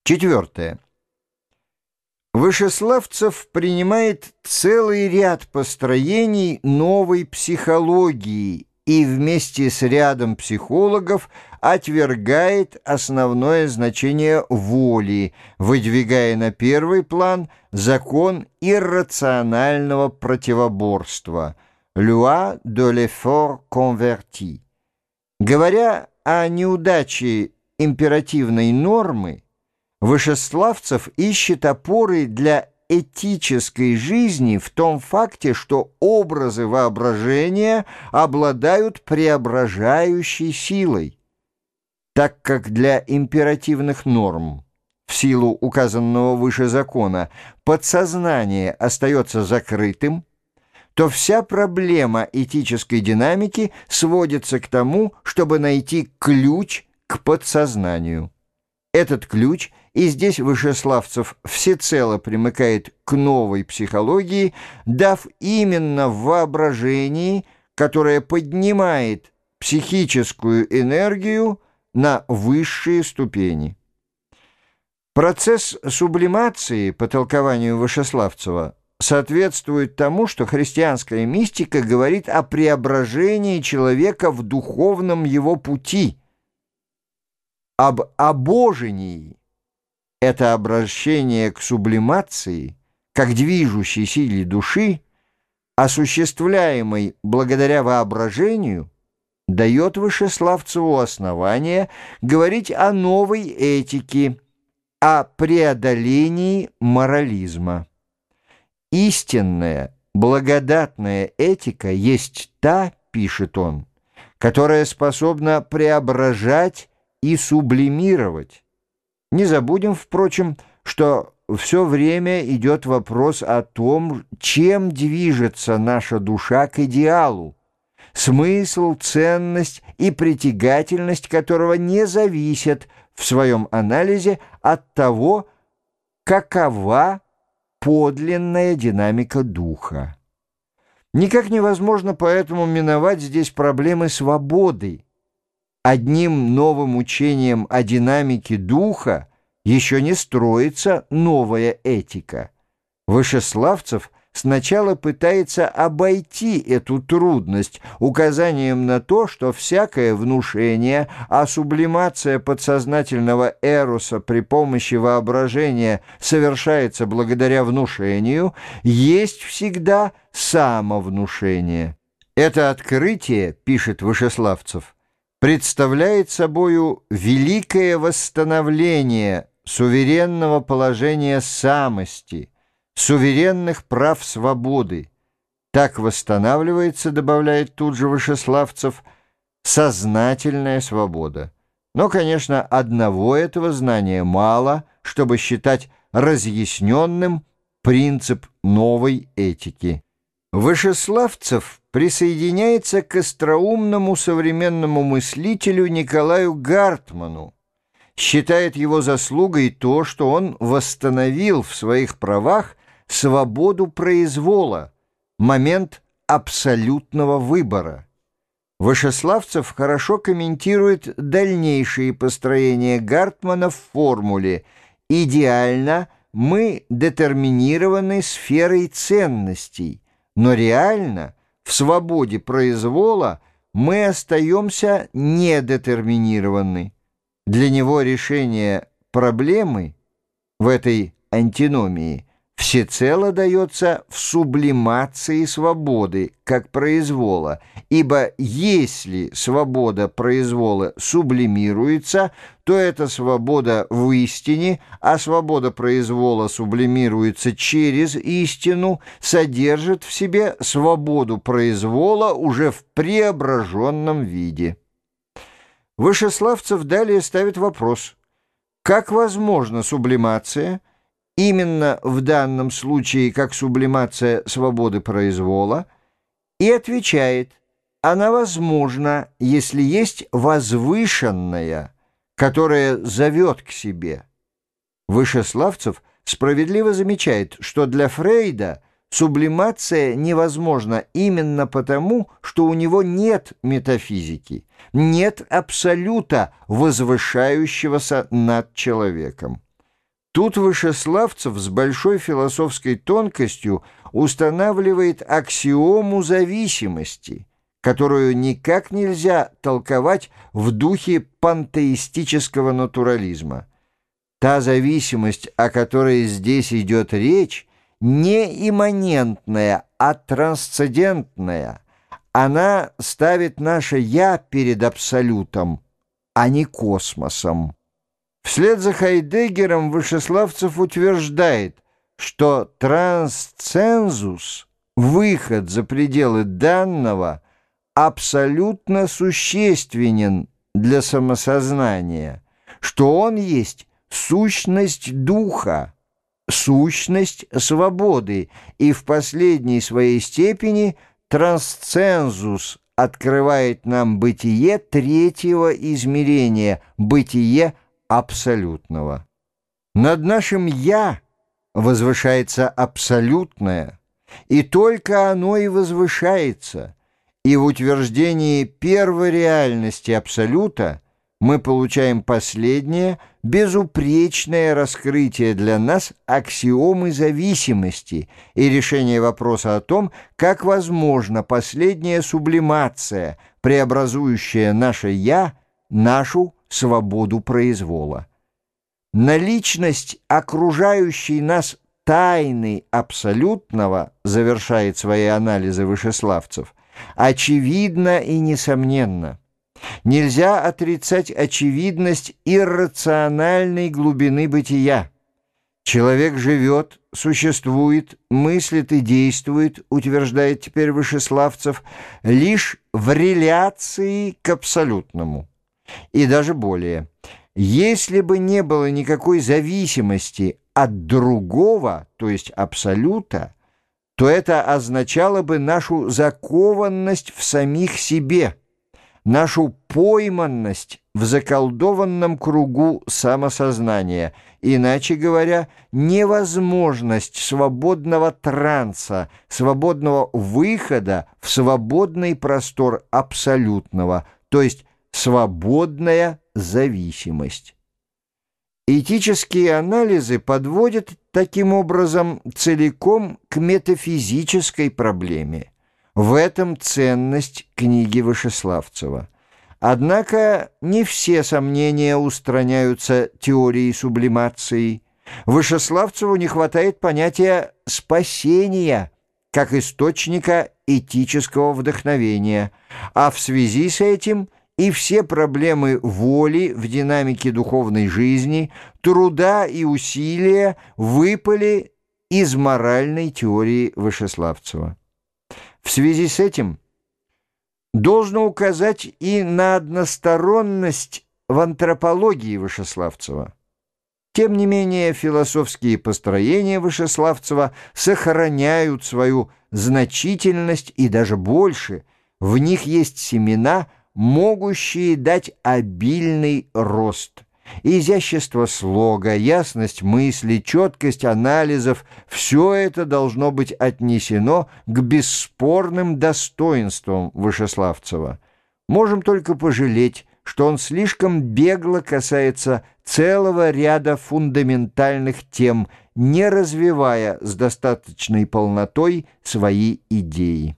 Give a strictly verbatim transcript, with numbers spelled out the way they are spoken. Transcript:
Четвертое. Вышеславцев принимает целый ряд построений новой психологии и вместе с рядом психологов отвергает основное значение воли, выдвигая на первый план закон иррационального противоборства «loi de l'effort converti». Говоря о неудаче императивной нормы, Вышеславцев ищет опоры для этической жизни в том факте, что образы воображения обладают преображающей силой. Так как для императивных норм, в силу указанного выше закона, подсознание остается закрытым, то вся проблема этической динамики сводится к тому, чтобы найти ключ к подсознанию. Этот ключ, и здесь Вышеславцев всецело примыкает к новой психологии, дав именно в воображении, которое поднимает психическую энергию на высшие ступени. Процесс сублимации, по толкованию Вышеславцева, соответствует тому, что христианская мистика говорит о преображении человека в духовном его пути, об обожении. Это обращение к сублимации, как движущей силе души, осуществляемой благодаря воображению, дает Вышеславцеву основание говорить о новой этике, о преодолении морализма. Истинная, благодатная этика есть та, пишет он, которая способна преображать и сублимировать. Не забудем, впрочем, что все время идет вопрос о том, чем движется наша душа к идеалу, смысл, ценность и притягательность которого не зависят в своем анализе от того, какова подлинная динамика духа. Никак невозможно поэтому миновать здесь проблемы свободы. Одним новым учением о динамике духа еще не строится новая этика. Вышеславцев сначала пытается обойти эту трудность указанием на то, что всякое внушение, а сублимация подсознательного эроса при помощи воображения совершается благодаря внушению, есть всегда самовнушение. Это открытие, пишет Вышеславцев, представляет собою великое восстановление суверенного положения самости, суверенных прав свободы. Так восстанавливается, добавляет тут же Вышеславцев, сознательная свобода. Но, конечно, одного этого знания мало, чтобы считать разъясненным принцип новой этики. Вышеславцев присоединяется к остроумному современному мыслителю Николаю Гартману, считает его заслугой то, что он восстановил в своих правах свободу произвола, момент абсолютного выбора. Вышеславцев хорошо комментирует дальнейшие построения Гартмана в формуле «Идеально мы детерминированы сферой ценностей, но реально в свободе произвола мы остаемся недетерминированы». Для него решение проблемы в этой антиномии всецело дается в сублимации свободы, как произвола, ибо если свобода произвола сублимируется, то эта свобода в истине, а свобода произвола сублимируется через истину, содержит в себе свободу произвола уже в преображенном виде. Вышеславцев далее ставит вопрос, как возможна сублимация, именно в данном случае как сублимация свободы произвола, и отвечает, она возможна, если есть возвышенная, которая зовет к себе. Вышеславцев справедливо замечает, что для Фрейда сублимация невозможна именно потому, что у него нет метафизики, нет абсолюта, возвышающегося над человеком. Тут Вышеславцев с большой философской тонкостью устанавливает аксиому зависимости, которую никак нельзя толковать в духе пантеистического натурализма. Та зависимость, о которой здесь идет речь, не имманентная, а трансцендентная. Она ставит наше «я» перед абсолютом, а не космосом. Вслед за Хайдеггером Вышеславцев утверждает, что трансцензус, выход за пределы данного, абсолютно существенен для самосознания, что он есть сущность духа, сущность свободы, и в последней своей степени трансцензус открывает нам бытие третьего измерения, бытие абсолютного. Над нашим «я» возвышается абсолютное, и только оно и возвышается, и в утверждении первой реальности абсолюта мы получаем последнее, безупречное раскрытие для нас аксиомы зависимости и решение вопроса о том, как возможна последняя сублимация, преобразующая наше «я», нашу свободу произвола. Наличность окружающей нас тайны абсолютного, завершает свои анализы Вышеславцев, очевидно и несомненно. Нельзя отрицать очевидность иррациональной глубины бытия. Человек живет, существует, мыслит и действует, утверждает теперь Вышеславцев, лишь в реляции к абсолютному. И даже более. Если бы не было никакой зависимости от другого, то есть абсолюта, то это означало бы нашу закованность в самих себе, нашу пойманность в заколдованном кругу самосознания, иначе говоря, невозможность свободного транса, свободного выхода в свободный простор абсолютного, то есть свободная зависимость. Этические анализы подводят таким образом целиком к метафизической проблеме. В этом ценность книги Вышеславцева. Однако не все сомнения устраняются теорией сублимации. Вышеславцеву не хватает понятия «спасения» как источника этического вдохновения, а в связи с этим и все проблемы воли в динамике духовной жизни, труда и усилия выпали из моральной теории Вышеславцева. В связи с этим должно указать и на односторонность в антропологии Вышеславцева. Тем не менее, философские построения Вышеславцева сохраняют свою значительность и даже больше. В них есть семена, могущие дать обильный рост. Изящество слога, ясность мысли, четкость анализов – все это должно быть отнесено к бесспорным достоинствам Вышеславцева. Можем только пожалеть, что он слишком бегло касается целого ряда фундаментальных тем, не развивая с достаточной полнотой свои идеи.